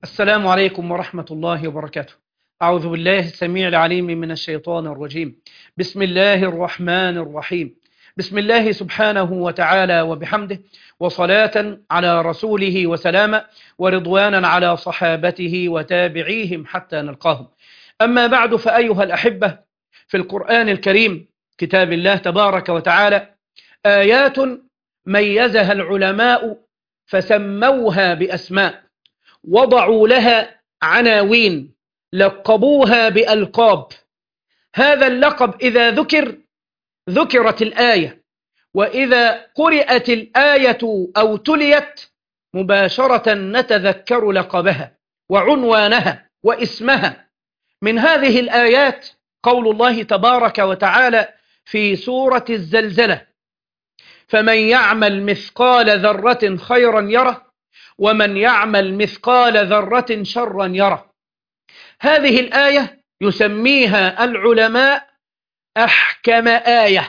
السلام عليكم ورحمة الله وبركاته. أعوذ بالله السميع العليم من الشيطان الرجيم. بسم الله الرحمن الرحيم. بسم الله سبحانه وتعالى وبحمده، وصلاة على رسوله وسلاما، ورضوانا على صحابته وتابعيهم حتى نلقاهم. أما بعد، فأيها الأحبة، في القرآن الكريم كتاب الله تبارك وتعالى آيات ميزها العلماء فسموها بأسماء، وضعوا لها عناوين، لقبوها بألقاب. هذا اللقب إذا ذكرت الآية، وإذا قرأت الآية أو تليت مباشرة نتذكر لقبها وعنوانها واسمها. من هذه الآيات قول الله تبارك وتعالى في سورة الزلزلة: فمن يعمل مثقال ذرة خيرا يره، ومن يعمل مثقال ذرة شرا يره. هذه الآية يسميها العلماء أحكم آية.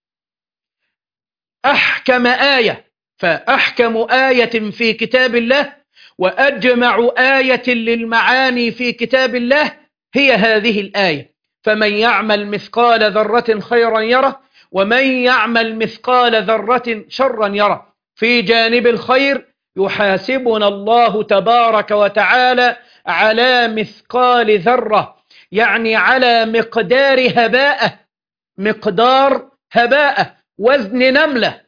أحكم آية، فأحكم آية في كتاب الله وأجمع آية للمعاني في كتاب الله هي هذه الآية: فمن يعمل مثقال ذرة خيرا يره، ومن يعمل مثقال ذرة شرا يره. في جانب الخير يحاسبنا الله تبارك وتعالى على مثقال ذرة، يعني على مقدار هباءة، مقدار هباءة، وزن نملة.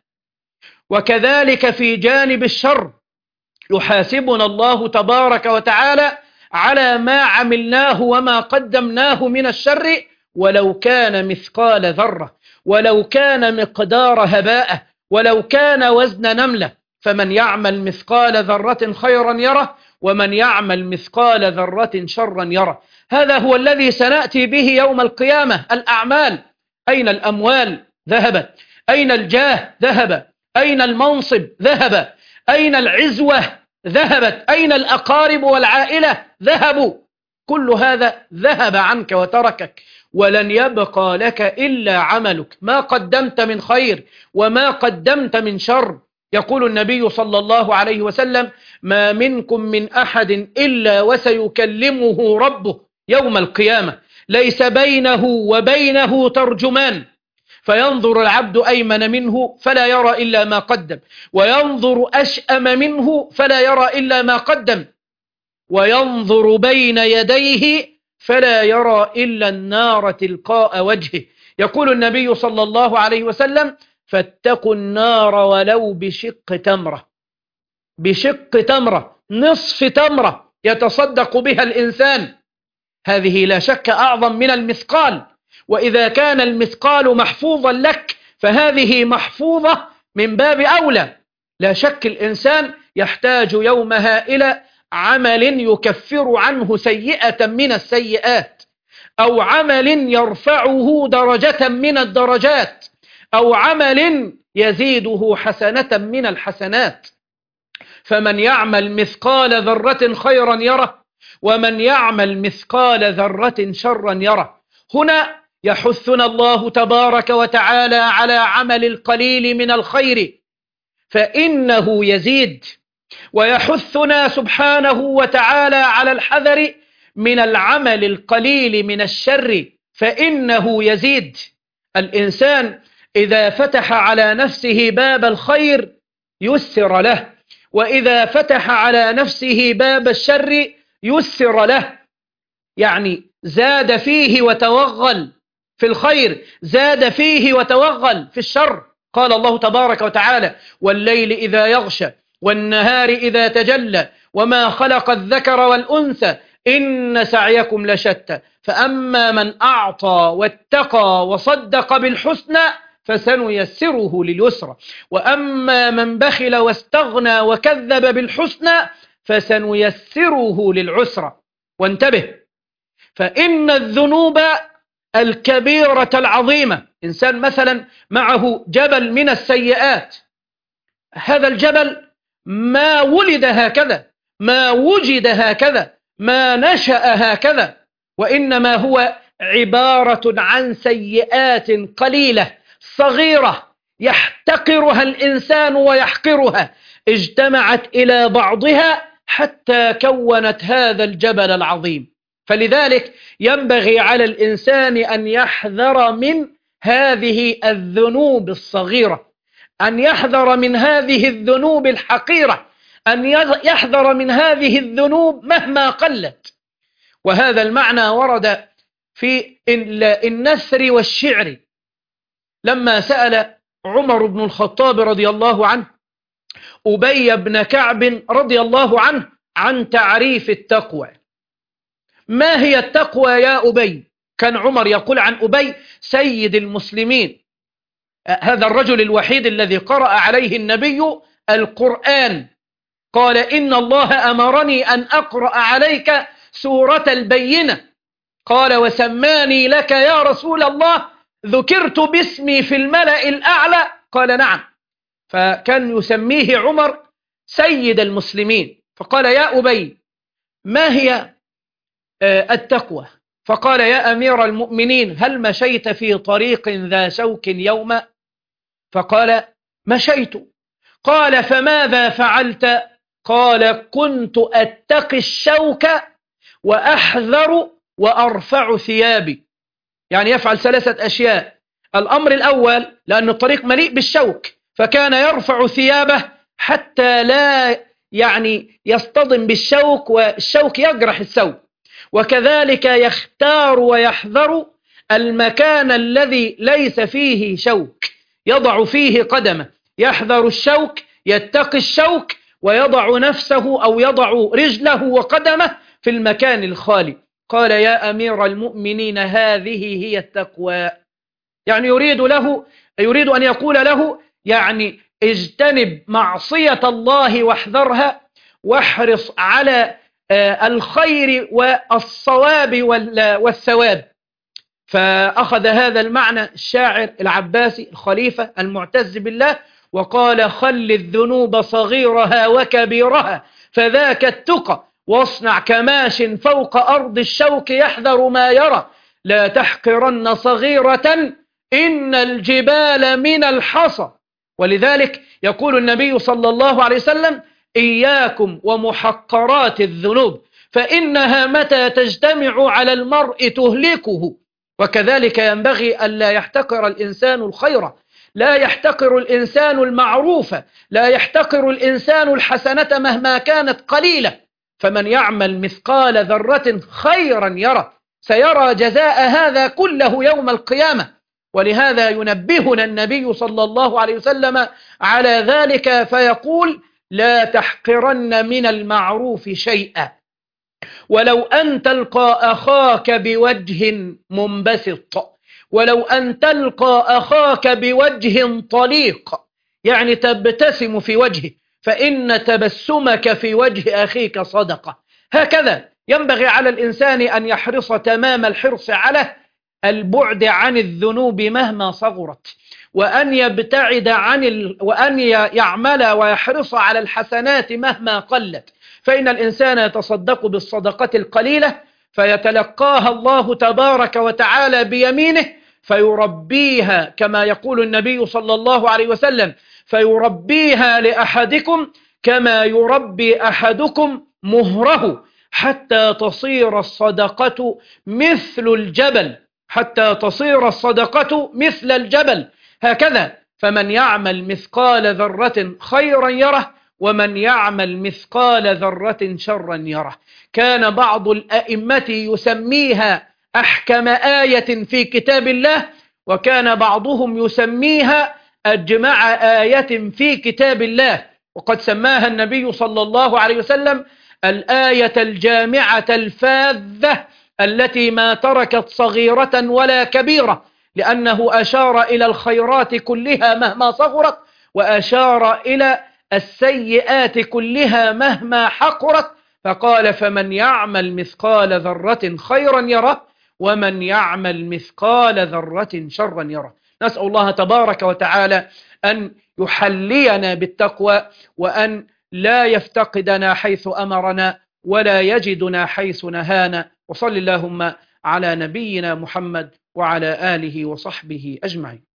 وكذلك في جانب الشر يحاسبنا الله تبارك وتعالى على ما عملناه وما قدمناه من الشر، ولو كان مثقال ذرة، ولو كان مقدار هباءة، ولو كان وزن نملة. فمن يعمل مثقال ذرة خيرا يره، ومن يعمل مثقال ذرة شرا يره. هذا هو الذي سنأتي به يوم القيامة. الأعمال: أين الأموال؟ ذهبت. أين الجاه؟ ذهب. أين المنصب؟ ذهب. أين العزوة؟ ذهبت. أين الأقارب والعائلة؟ ذهبوا. كل هذا ذهب عنك وتركك، ولن يبقى لك إلا عملك، ما قدمت من خير وما قدمت من شر. يقول النبي صلى الله عليه وسلم: ما منكم من أحد إلا وسيكلمه ربه يوم القيامة، ليس بينه وبينه ترجمان، فينظر العبد أيمن منه فلا يرى إلا ما قدم، وينظر أشأم منه فلا يرى إلا ما قدم، وينظر بين يديه فلا يرى إلا النار تلقاء وجهه. يقول النبي صلى الله عليه وسلم: فاتقوا النار ولو بشق تمرة. بشق تمرة، نصف تمرة يتصدق بها الإنسان. هذه لا شك أعظم من المثقال، وإذا كان المثقال محفوظا لك فهذه محفوظة من باب أولى. لا شك الإنسان يحتاج يومها إلى عمل يكفر عنه سيئة من السيئات، أو عمل يرفعه درجة من الدرجات، أو عمل يزيده حسنة من الحسنات. فمن يعمل مثقال ذرة خيرا يره، ومن يعمل مثقال ذرة شرا يره. هنا يحثنا الله تبارك وتعالى على عمل القليل من الخير فإنه يزيد، ويحثنا سبحانه وتعالى على الحذر من العمل القليل من الشر فإنه يزيد. الإنسان إذا فتح على نفسه باب الخير يسر له، وإذا فتح على نفسه باب الشر يسر له، يعني زاد فيه وتوغل في الخير، زاد فيه وتوغل في الشر. قال الله تبارك وتعالى: والليل إذا يغشى والنهار إذا تجلى وما خلق الذكر والأنثى إن سعيكم لشتى فأما من أعطى واتقى وصدق بالحسنى فسنيسره لليسرى، وأما من بخل واستغنى وكذب بالحسنى فسنيسره للعسرى. وانتبه، فإن الذنوب الكبيرة العظيمة، إنسان مثلا معه جبل من السيئات، هذا الجبل ما ولد هكذا، ما وجد هكذا، ما نشأ هكذا، وإنما هو عبارة عن سيئات قليلة صغيرة يحتقرها الإنسان ويحقرها، اجتمعت إلى بعضها حتى كونت هذا الجبل العظيم. فلذلك ينبغي على الإنسان أن يحذر من هذه الذنوب الصغيرة، أن يحذر من هذه الذنوب الحقيرة، أن يحذر من هذه الذنوب مهما قلت. وهذا المعنى ورد في النثر والشعر. لما سأل عمر بن الخطاب رضي الله عنه أبي بن كعب رضي الله عنه عن تعريف التقوى: ما هي التقوى يا أبي؟ كان عمر يقول عن أبي سيد المسلمين، هذا الرجل الوحيد الذي قرأ عليه النبي القرآن، قال: إن الله أمرني أن أقرأ عليك سورة البينة. قال: وسماني لك يا رسول الله، ذكرت باسمي في الملأ الأعلى؟ قال: نعم. فكان يسميه عمر سيد المسلمين. فقال: يا أبي، ما هي التقوى؟ فقال: يا أمير المؤمنين، هل مشيت في طريق ذا شوك يوما؟ فقال: مشيت. قال: فماذا فعلت؟ قال: كنت أتقي الشوك وأحذر وأرفع ثيابي. يعني يفعل 3 أشياء. الأمر الأول، لأن الطريق مليء بالشوك، فكان يرفع ثيابه حتى لا يصطدم بالشوك والشوك يجرح الثوب. وكذلك يختار ويحذر المكان الذي ليس فيه شوك، يضع فيه قدمه، يحذر الشوك، يتقي الشوك، ويضع نفسه أو يضع رجله وقدمه في المكان الخالي. قال: يا أمير المؤمنين، هذه هي التقوى. يعني يريد أن يقول له اجتنب معصية الله واحذرها، واحرص على الخير والصواب والثواب. فأخذ هذا المعنى الشاعر العباسي الخليفة المعتز بالله وقال: خل الذنوب صغيرها وكبيرها فذاك التقى، واصنع كماش فوق أرض الشوك يحذر ما يرى، لا تحقرن صغيرة إن الجبال من الحصى. ولذلك يقول النبي صلى الله عليه وسلم: إياكم ومحقرات الذنوب فإنها متى تجتمع على المرء تهلكه. وكذلك ينبغي ألا يحتقر الإنسان الخير، لا يحتقر الإنسان المعروف، لا يحتقر الإنسان الحسنة مهما كانت قليلة. فمن يعمل مثقال ذرة خيرا يره، سيرى جزاء هذا كله يوم القيامة. ولهذا ينبهنا النبي صلى الله عليه وسلم على ذلك فيقول: لا تحقرن من المعروف شيئا، ولو أن تلقى أخاك بوجه منبسط، ولو أن تلقى أخاك بوجه طليق، يعني تبتسم في وجهه، فإن تبسمك في وجه أخيك صدقة. هكذا ينبغي على الإنسان أن يحرص تمام الحرص على البعد عن الذنوب مهما صغرت، وأن يبتعد وأن يعمل ويحرص على الحسنات مهما قلت. فإن الإنسان يتصدق بالصدقة القليلة فيتلقاها الله تبارك وتعالى بيمينه فيربيها، كما يقول النبي صلى الله عليه وسلم: فيربيها لأحدكم كما يربي أحدكم مهره، حتى تصير الصدقة مثل الجبل، حتى تصير الصدقة مثل الجبل. هكذا فمن يعمل مثقال ذرة خيرا يره، ومن يعمل مثقال ذرة شرا يره. كان بعض الأئمة يسميها أحكم آية في كتاب الله، وكان بعضهم يسميها أجمع آية في كتاب الله. وقد سماها النبي صلى الله عليه وسلم الآية الجامعة الفاذة التي ما تركت صغيرة ولا كبيرة، لأنه أشار إلى الخيرات كلها مهما صغرت، وأشار إلى السيئات كلها مهما حقرت، فقال: فمن يعمل مثقال ذرة خيرا يره، ومن يعمل مثقال ذرة شرا يره. نسأل الله تبارك وتعالى أن يحلينا بالتقوى، وأن لا يفتقدنا حيث أمرنا ولا يجدنا حيث نهانا. وصل اللهم على نبينا محمد وعلى آله وصحبه أجمعين.